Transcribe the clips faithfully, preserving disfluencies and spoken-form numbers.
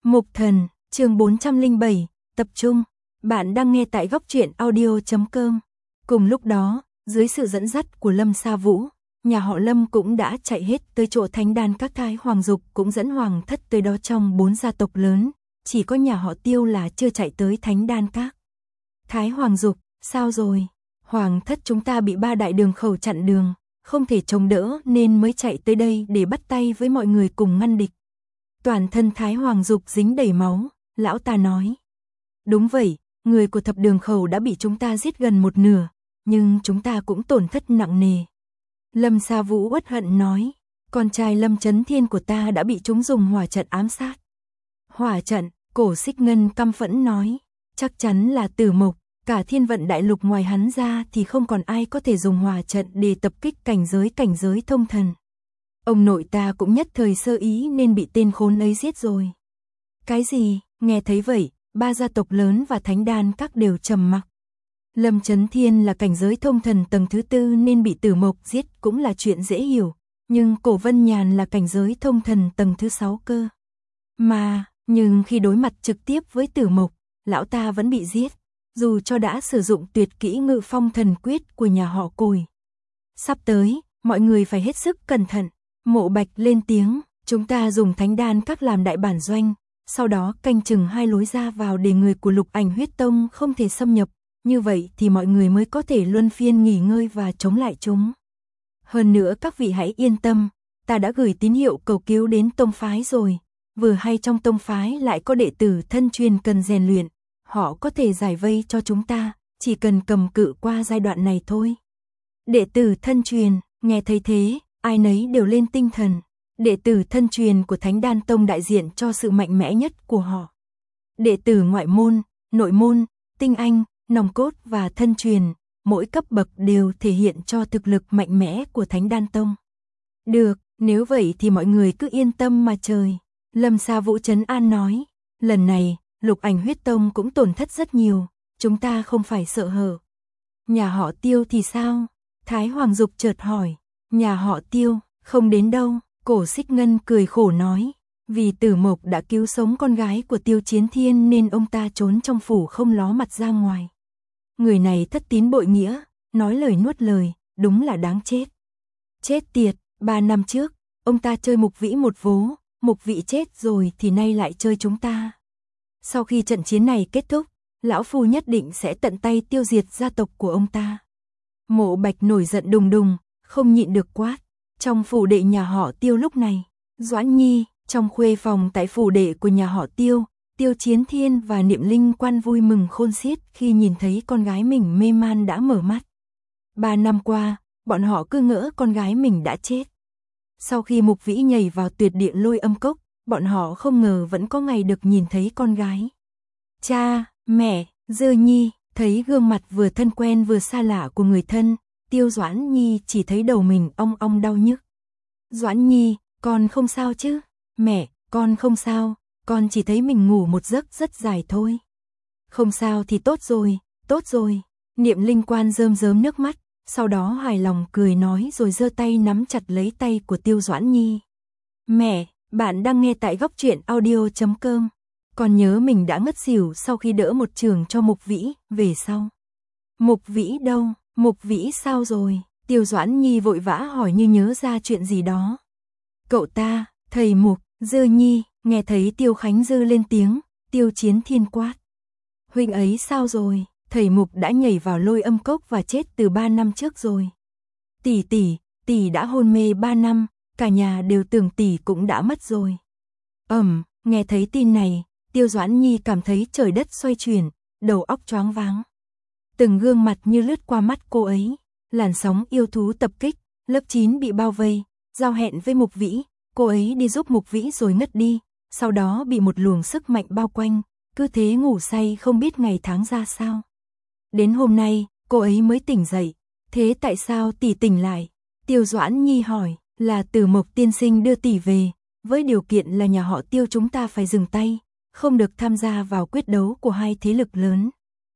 Mục Thần, chương bốn trăm lẻ bảy, tập trung. Bạn đang nghe tại góc truyện audio chấm com. Cùng lúc đó, dưới sự dẫn dắt của Lâm Sa Vũ, nhà họ Lâm cũng đã chạy hết tới chỗ thánh đan các. Thái Hoàng Dục cũng dẫn Hoàng thất tới đó. Trong bốn gia tộc lớn, chỉ có nhà họ Tiêu là chưa chạy tới thánh đan các. Thái Hoàng Dục, sao rồi? Hoàng thất chúng ta bị ba đại đường khẩu chặn đường, không thể chống đỡ nên mới chạy tới đây để bắt tay với mọi người cùng ngăn địch. Toàn thân Thái Hoàng Dục dính đầy máu, lão ta nói. Đúng vậy, người của thập đường khẩu đã bị chúng ta giết gần một nửa, nhưng chúng ta cũng tổn thất nặng nề. Lâm Sa Vũ uất hận nói, con trai Lâm Chấn Thiên của ta đã bị chúng dùng hỏa trận ám sát. Hỏa trận, Cổ Xích Ngân căm phẫn nói, chắc chắn là Tử Mộc, cả thiên vận đại lục ngoài hắn ra thì không còn ai có thể dùng hỏa trận để tập kích cảnh giới cảnh giới thông thần. Ông nội ta cũng nhất thời sơ ý nên bị tên khốn ấy giết rồi. Cái gì? Nghe thấy vậy, ba gia tộc lớn và thánh đan các đều trầm mặc. Lâm Chấn Thiên là cảnh giới thông thần tầng thứ tư nên bị Tử Mộc giết cũng là chuyện dễ hiểu, nhưng Cổ Vân Nhàn là cảnh giới thông thần tầng thứ sáu cơ. Mà, nhưng khi đối mặt trực tiếp với Tử Mộc, lão ta vẫn bị giết, dù cho đã sử dụng tuyệt kỹ Ngự Phong Thần Quyết của nhà họ Cùi. Sắp tới, mọi người phải hết sức cẩn thận. Mộ Bạch lên tiếng, chúng ta dùng thánh đan các làm đại bản doanh, sau đó canh chừng hai lối ra vào để người của Lục Ảnh Huyết Tông không thể xâm nhập, như vậy thì mọi người mới có thể luân phiên nghỉ ngơi và chống lại chúng. Hơn nữa các vị hãy yên tâm, ta đã gửi tín hiệu cầu cứu đến tông phái rồi, vừa hay trong tông phái lại có đệ tử thân truyền cần rèn luyện, họ có thể giải vây cho chúng ta, chỉ cần cầm cự qua giai đoạn này thôi. Đệ tử thân truyền, nghe thấy thế, ai nấy đều lên tinh thần. Đệ tử thân truyền của Thánh Đan Tông đại diện cho sự mạnh mẽ nhất của họ. Đệ tử ngoại môn, nội môn, tinh anh, nòng cốt và thân truyền, mỗi cấp bậc đều thể hiện cho thực lực mạnh mẽ của Thánh Đan Tông. Được, nếu vậy thì mọi người cứ yên tâm mà trời. Lâm Sa Vũ trấn an nói, lần này, Lục Ảnh Huyết Tông cũng tổn thất rất nhiều, chúng ta không phải sợ hở. Nhà họ Tiêu thì sao? Thái Hoàng Dục chợt hỏi. Nhà họ Tiêu, không đến đâu, Cổ Xích Ngân cười khổ nói, vì Tử Mộc đã cứu sống con gái của Tiêu Chiến Thiên nên ông ta trốn trong phủ không ló mặt ra ngoài. Người này thất tín bội nghĩa, nói lời nuốt lời, đúng là đáng chết. Chết tiệt, ba năm trước, ông ta chơi Mục Vĩ một vố, Mục Vĩ chết rồi thì nay lại chơi chúng ta. Sau khi trận chiến này kết thúc, lão phu nhất định sẽ tận tay tiêu diệt gia tộc của ông ta. Mộ Bạch nổi giận đùng đùng, không nhịn được quát. Trong phủ đệ nhà họ Tiêu lúc này, Doãn Nhi, trong khuê phòng tại phủ đệ của nhà họ Tiêu, Tiêu Chiến Thiên và Niệm Linh Quan vui mừng khôn xiết khi nhìn thấy con gái mình mê man đã mở mắt. Ba năm qua, bọn họ cứ ngỡ con gái mình đã chết. Sau khi Mục Vĩ nhảy vào tuyệt địa lôi âm cốc, bọn họ không ngờ vẫn có ngày được nhìn thấy con gái. Cha, mẹ, Dư Nhi, thấy gương mặt vừa thân quen vừa xa lạ của người thân, Tiêu Doãn Nhi chỉ thấy đầu mình ong ong đau nhức. Doãn Nhi, con không sao chứ? Mẹ, con không sao, con chỉ thấy mình ngủ một giấc rất dài thôi. Không sao thì tốt rồi, tốt rồi. Niệm Linh Quan rơm rớm nước mắt, sau đó hài lòng cười nói rồi giơ tay nắm chặt lấy tay của Tiêu Doãn Nhi. Mẹ, bạn đang nghe tại góc truyện audio chấm com. Con nhớ mình đã ngất xỉu sau khi đỡ một trường cho Mục Vĩ, về sau. Mục Vĩ đâu? Mục Vĩ sao rồi? Tiêu Doãn Nhi vội vã hỏi như nhớ ra chuyện gì đó. Cậu ta, thầy Mục, Dư Nhi, nghe thấy Tiêu Khánh Dư lên tiếng, Tiêu Chiến Thiên quát. Huynh ấy sao rồi? Thầy Mục đã nhảy vào lôi âm cốc và chết từ ba năm trước rồi. Tỷ tỷ, tỷ đã hôn mê ba năm, cả nhà đều tưởng tỷ cũng đã mất rồi. Ầm, nghe thấy tin này, Tiêu Doãn Nhi cảm thấy trời đất xoay chuyển, đầu óc choáng váng. Từng gương mặt như lướt qua mắt cô ấy, làn sóng yêu thú tập kích, lớp chín bị bao vây, giao hẹn với Mục Vĩ, cô ấy đi giúp Mục Vĩ rồi ngất đi, sau đó bị một luồng sức mạnh bao quanh, cứ thế ngủ say không biết ngày tháng ra sao. Đến hôm nay, cô ấy mới tỉnh dậy, thế tại sao tỷ tỉnh lại? Tiêu Doãn Nhi hỏi, là Tử Mộc tiên sinh đưa tỷ về, với điều kiện là nhà họ Tiêu chúng ta phải dừng tay, không được tham gia vào quyết đấu của hai thế lực lớn.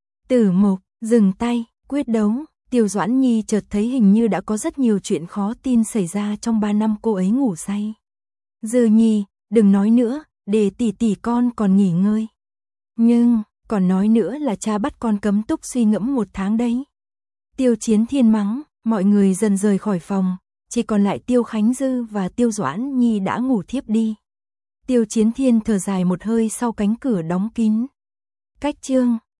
Tử Mộc, dừng tay, quyết đấu, Tiêu Doãn Nhi chợt thấy hình như đã có rất nhiều chuyện khó tin xảy ra trong ba năm cô ấy ngủ say. Dư Nhi, đừng nói nữa, để tỷ tỷ con còn nghỉ ngơi. Nhưng, còn nói nữa là cha bắt con cấm túc suy ngẫm một tháng đấy. Tiêu Chiến Thiên mắng, mọi người dần rời khỏi phòng, chỉ còn lại Tiêu Khánh Dư và Tiêu Doãn Nhi đã ngủ thiếp đi. Tiêu Chiến Thiên thở dài một hơi sau cánh cửa đóng kín. Cách chương